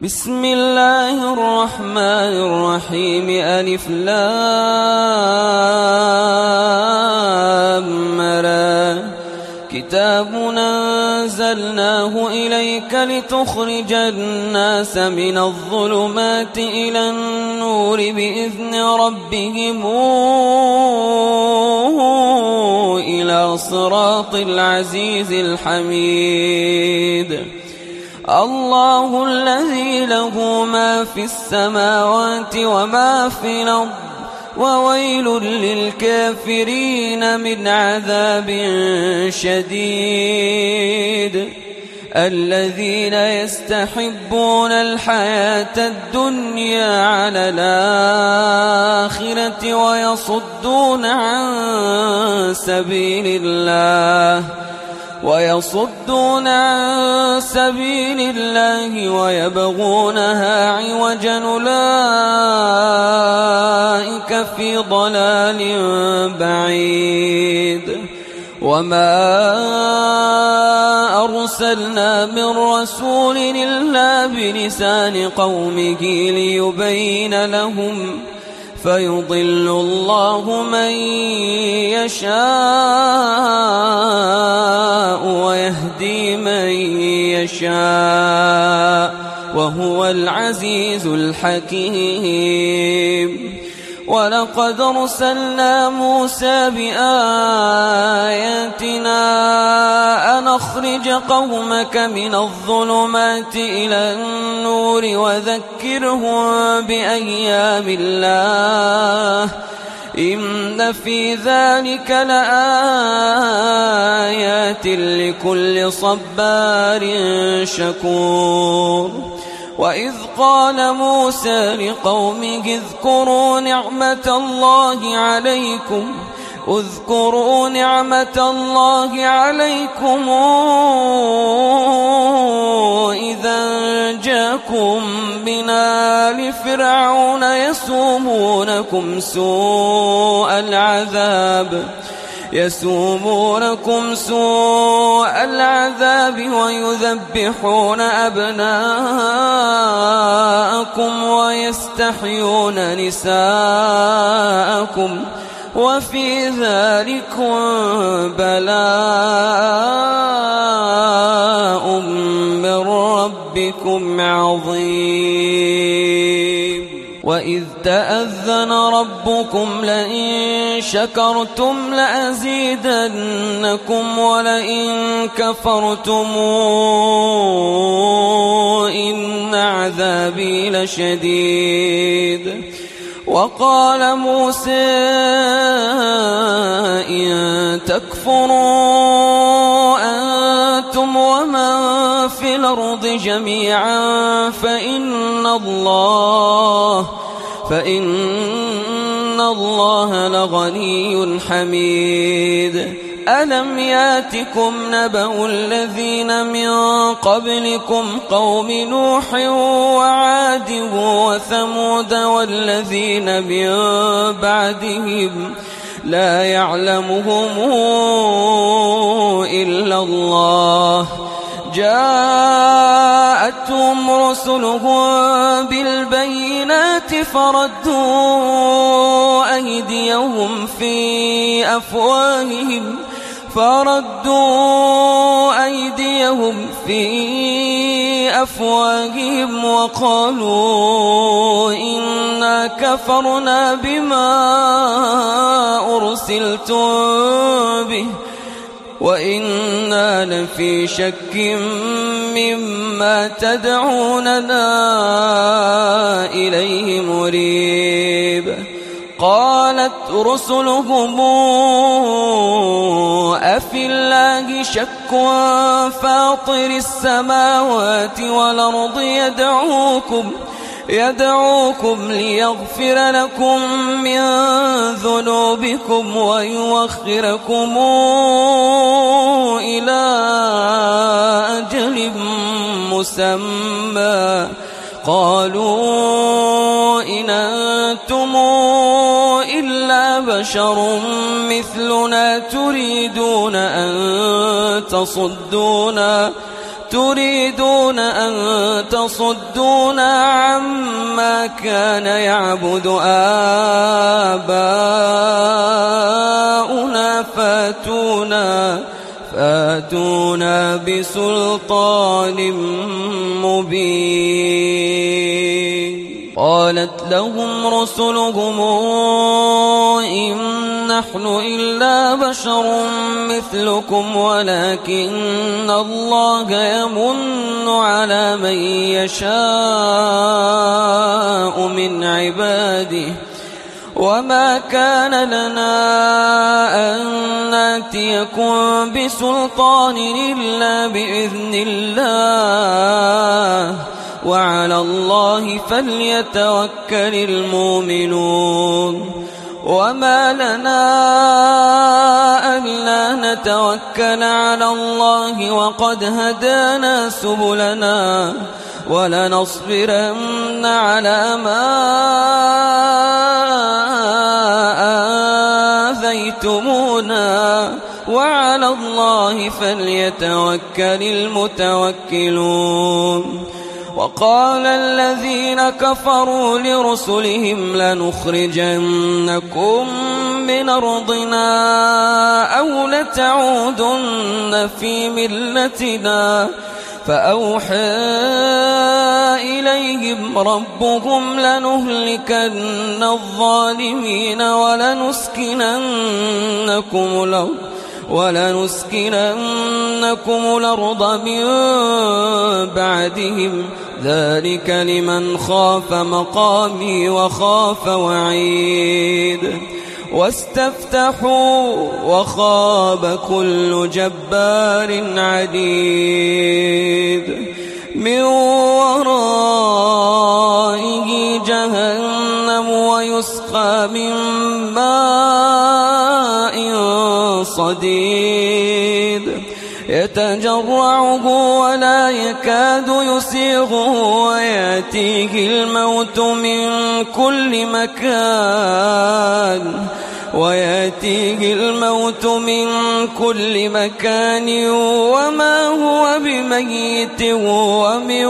بسم الله الرحمن الرحيم. ألف لام را. كتاب أنزلناه إليك لتخرج الناس من الظلمات إلى النور بإذن ربهم إلى صراط العزيز الحميد. الله الذي له ما في السماوات وما في الأرض وويل للكافرين من عذاب شديد. الذين يستحبون الحياة الدنيا على الآخرة ويصدون عن سبيل الله ويبغونها عوجا أولئك في ضلال بعيد. وما أرسلنا من رسول إلا بلسان قومه ليبين لهم فيضل الله من يشاء ويهدي من يشاء وهو العزيز الحكيم. ولقد أرسلنا موسى بآياتنا أن أخرج قومك من الظلمات إلى النور وذكرهم بأيام الله إن في ذلك لآيات لكل صبار شكور. وإذ قال موسى لقومه اذكروا نعمة الله عليكم إذا جاءكم من آل فرعون يسومونكم سوء العذاب ويذبحون أبناءكم ويستحيون نساءكم وفي ذلكم بلاء من ربكم عظيم. وإذ تأذن ربكم لئن شكرتم لأزيدنكم ولئن كفرتم إن عذابي لشديد. وقال موسى إن تكفروا أنتم ومن في الأرض جميعا فإن الله لغني حميد. ألم ياتكم نبأ الذين من قبلكم قوم نوح وعاد وثمود والذين من بعدهم لا يعلمهم إلا الله جاءتهم رسلهم بالبينات فردوا أيديهم في أفواههم وقالوا إنا كفرنا بما أرسلتم به وإنا لفي شك مما تدعوننا إليه مريب. قالت رسلهم أفي الله شك فاطر السماوات والأرض يدعوكم ليغفر لكم من ذنوبكم ويؤخركم إلى أجل مسمى. قالوا إن أنتم إلا بشر مثلنا تريدون أن تريدون أن تصدونا عما كان يعبد آباؤنا فاتونا بسلطان مبين. قالت لهم رسلهم إن نحن إلا بشر مثلكم ولكن الله يمن على من يشاء من عباده وما كان لنا أن نأتيكم بسلطان إلا بإذن الله وعلى الله فليتوكل المؤمنون. وما لنا ألا نتوكل على الله وقد هدانا سبلنا ولنصبرن على ما آذيتمونا وعلى الله فليتوكل المتوكلون. وقال الذين كفروا لرسلهم لنخرجنكم من أرضنا أو لتعودن في ملتنا فأوحى إليهم ربهم لنهلكن الظالمين ولنسكننكم الأرض من بعدهم ذلك لمن خاف مقامي وخاف وعيد. واستفتحوا وخاب كل جبار عنيد من ورائه جهنم ويسقى من ماء صديد يتجرعه ولا يكاد يسيغه ويأتيه الموت من كل مكان وما هو بميت ومن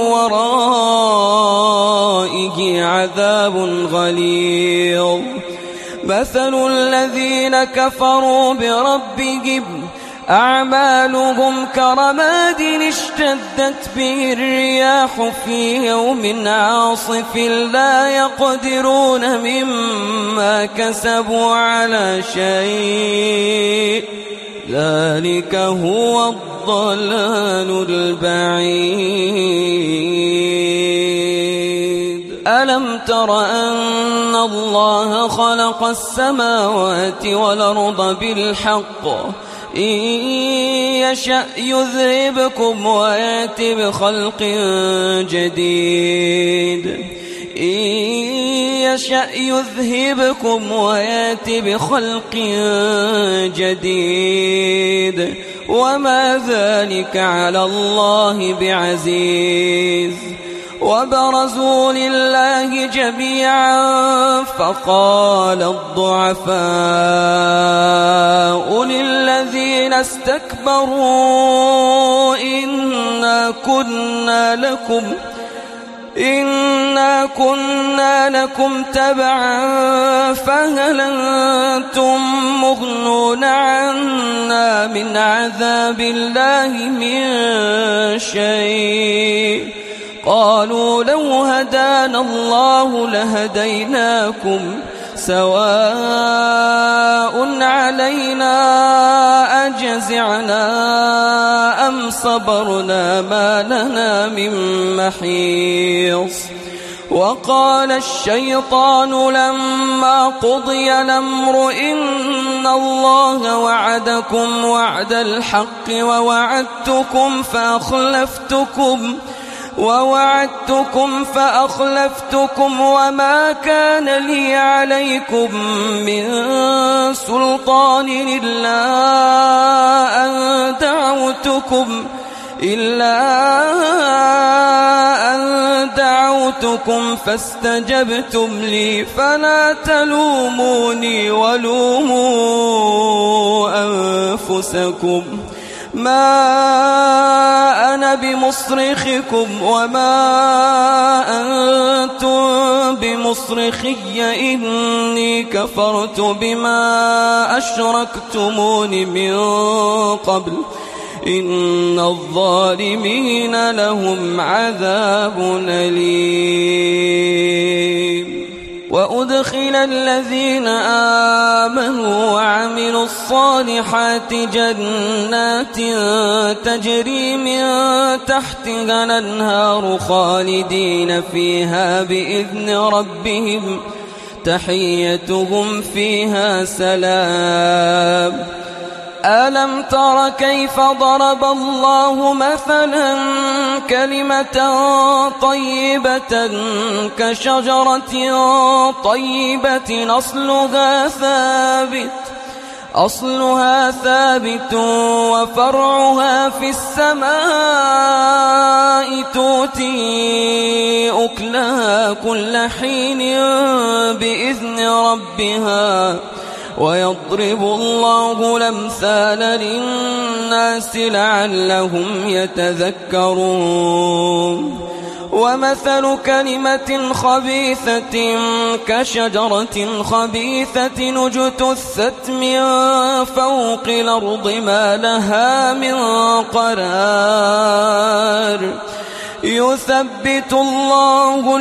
ورائه عذاب غليظ. مثل الذين كفروا بربهم أعمالهم كرماد اشتدت به الرياح في يوم عاصف لا يقدرون مما كسبوا على شيء ذلك هو الضلال البعيد. ألم تر أن الله خلق السماوات والأرض بالحق إن يشأ يذهبكم ويأتي بخلق جديد وما ذلك على الله بعزيز. وبرزوا لله جميعا فقال الضعفاء للذين استكبروا إنا كنا لكم تبعا فهل أنتم مغنون عنا من عذاب الله من شيء قالوا لو هدانا الله لهديناكم سواء علينا أجزعنا أم صبرنا ما لنا من محيص. وقال الشيطان لما قضي الأمر إن الله وعدكم وعد الحق ووعدتكم فأخلفتكم وما كان لي عليكم من سلطان إلا أن دعوتكم فاستجبتم لي فلا تلوموني ولوموا أنفسكم ما أنا بمصرخكم وما أنتم بمصرخي إني كفرت بما أشركتمون من قبل إن الظالمين لهم عذاب أليم. وأدخل الذين آمنوا وعملوا الصالحات جنات تجري من تحتها الأنهار خالدين فيها بإذن ربهم تحيتهم فيها سلام. ألم تر كيف ضرب الله مثلا كلمة طيبة كشجرة طيبة أصلها ثابت وفرعها في السماء تؤتي أكلها كل حين بإذن ربها ويضرب الله الأمثال للناس لعلهم يتذكرون. ومثل كلمة خبيثة كشجرة خبيثة اجتثت من فوق الأرض ما لها من قرار. يثبت الله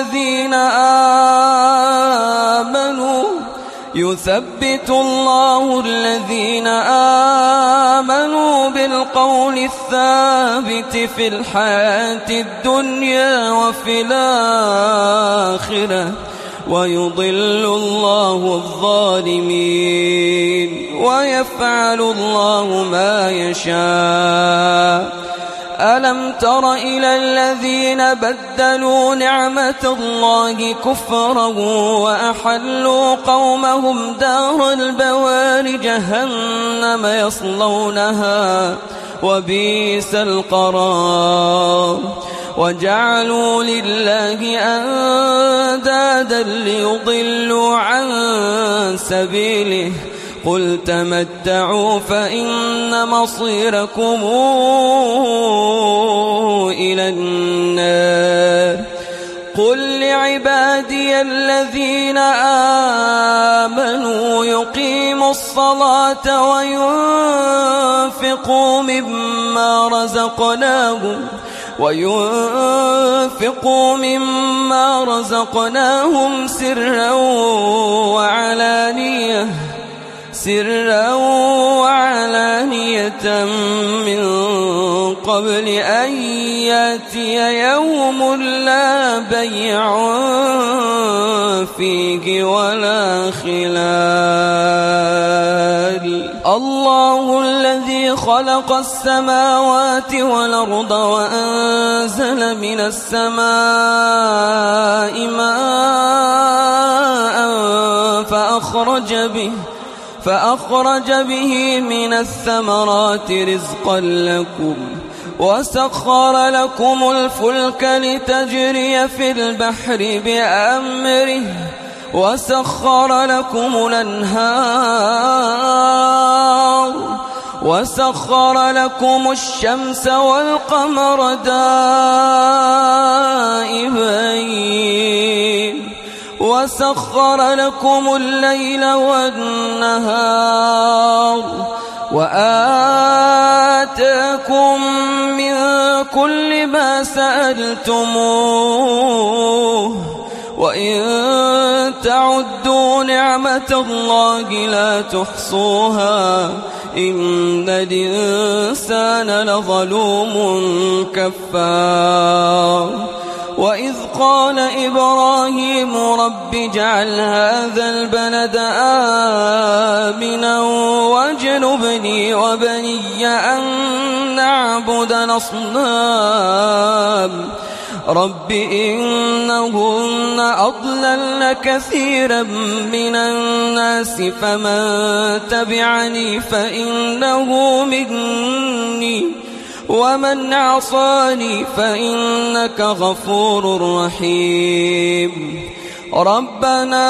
الذين آمنوا بالقول الثابت في الحياة الدنيا وفي الآخرة ويضل الله الظالمين ويفعل الله ما يشاء. ألم تر إلى الذين بدلوا نعمة الله كفرا وأحلوا قومهم دار البوار جهنم يصلونها وبئس القرار. وجعلوا لله أندادا ليضلوا عن سبيله قل تمتعوا فإن مصيركم إلى النار. قل لعبادي الذين آمنوا يقيموا الصلاة وينفقوا مما رزقناهم سرا وعلانية من قبل أن يأتي يوم لا بيع فيه ولا خلال. الله الذي خلق السماوات والأرض وأنزل من السماء ماء فأخرج به من الثمرات رزقا لكم وسخر لكم الفلك لتجري في البحر بأمره وسخر لكم الأنهار وسخر لكم الشمس والقمر دائبين وسخر لكم الليل والنهار وآتاكم من كل ما سألتموه وإن تعدوا نعمة الله لا تحصوها إن الإنسان لظلوم كفار. وإذ قال إبراهيم رب اجعل هذا البلد آمنا واجنبني وبني أن نعبد الأصنام رب إنهن أضللن كثيرا من الناس فمن تبعني فإنه مني ومن عصاني فإنك غفور رحيم. ربنا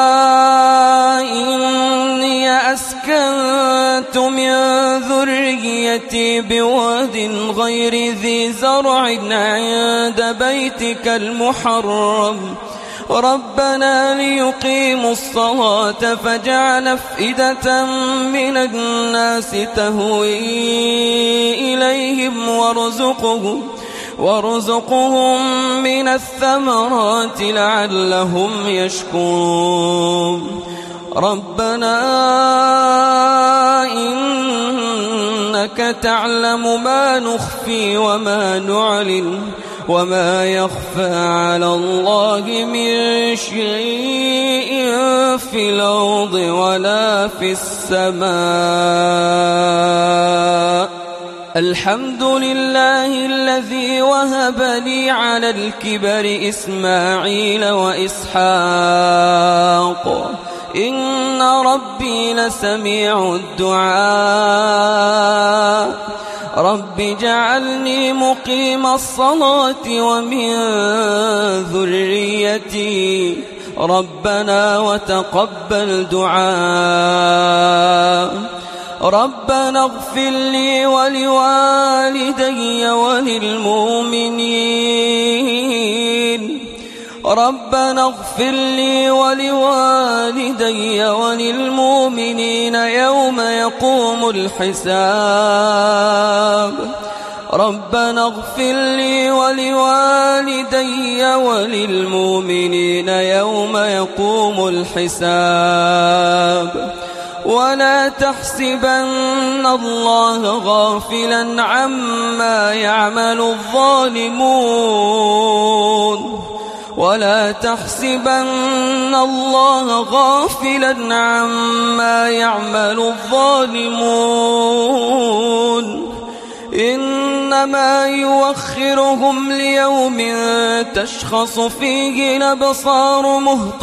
إني أسكنت من ذريتي بواد غير ذي زرع عند بيتك المحرم ربنا ليقيموا الصلاة فاجعل أفئدة من الناس تهوي إليهم وارزقهم من الثمرات لعلهم يشكرون ربنا إنك تعلم ما نخفي وما نعلن وما يخفى على الله من شيء في الأرض ولا في السماء الحمد لله الذي وهب لي على الكبر إسماعيل وإسحاق إن ربي لسميع الدعاء رب اجعلني مقيم الصلاة ومن ذريتي ربنا وتقبل دعاء ربنا اغفر لي ولوالدي وللمؤمنين ربنا اغفر لي ولوالدي وللمؤمنين يوم يقوم الحساب ربنا اغفر لي ولوالدي وللمؤمنين يوم يقوم الحساب ولا تحسبن الله غافلا عما يعمل الظالمون ولا تحسبن الله غافلا عما يعمل الظالمون إنما يوخرهم ليوم تشخص فيه الأبصار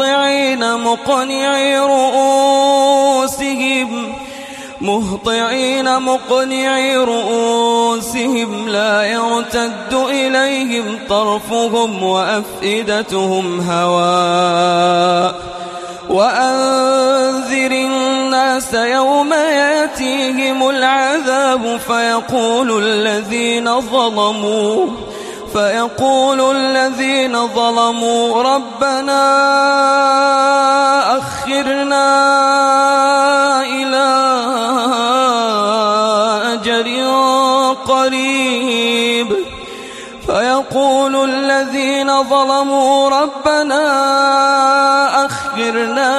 مهطعين مقنعي رؤوسهم لا يرتد إليهم طرفهم وأفئدتهم هواء وأنذر الناس يوم يأتيهم العذاب فيقول الذين ظلموا ربنا أخرنا إلى أجل قريب فيقول الذين ظلموا ربنا أخرنا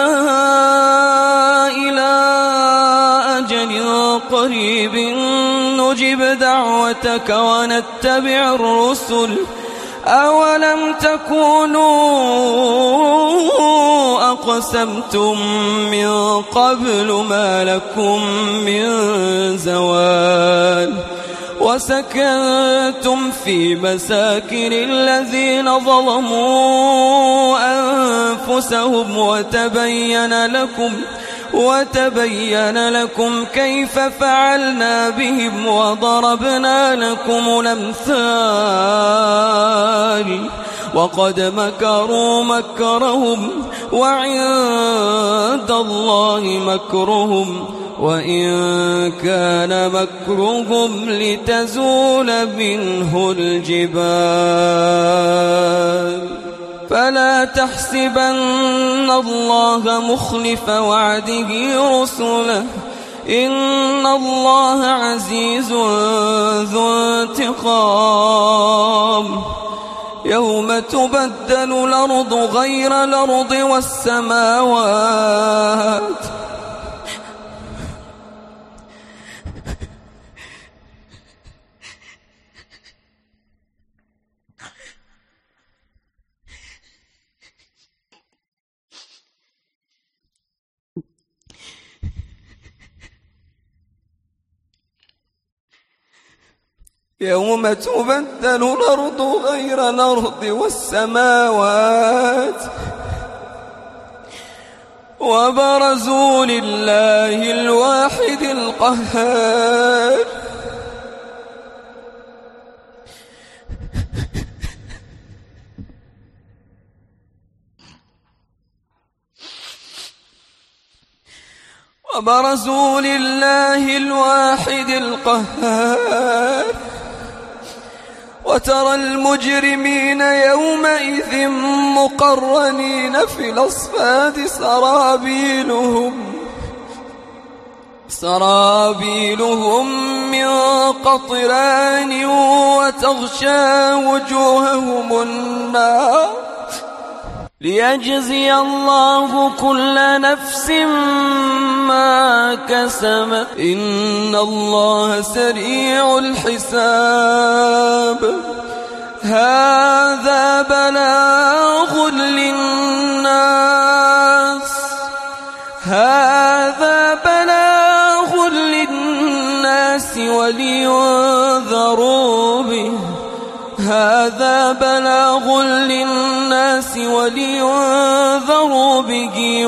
إلى أجل قريب نجب دعوتك ونتبع الرسل أولم تكونوا أقسمتم من قبل ما لكم من زوال وسكنتم في مساكن الذين ظلموا أنفسهم وتبين لكم كيف فعلنا بهم وضربنا لكم الأمثال وقد مكروا مكرهم وعند الله مكرهم وإن كان مكرهم لتزول منه الجبال فلا تحسبن الله مخلف وعده رسله إن الله عزيز ذو انتقام يوم تبدل الأرض غير الأرض والسماوات يوم تبدل الأرض غير الأرض والسماوات وبرزوا لله الواحد القهار وبرزوا لله الواحد القهار وترى المجرمين يومئذ مقرنين في الأصفاد سرابيلهم من قطران وتغشى وجوههم النار ليجزي الله كل نفس ما كسبت إن الله سريع الحساب هذا بلاغ للناس ولينذروا به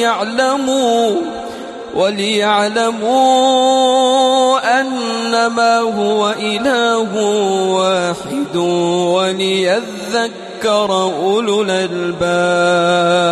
وليعلموا أنما هو إله واحد وليذكر أولو الألباب.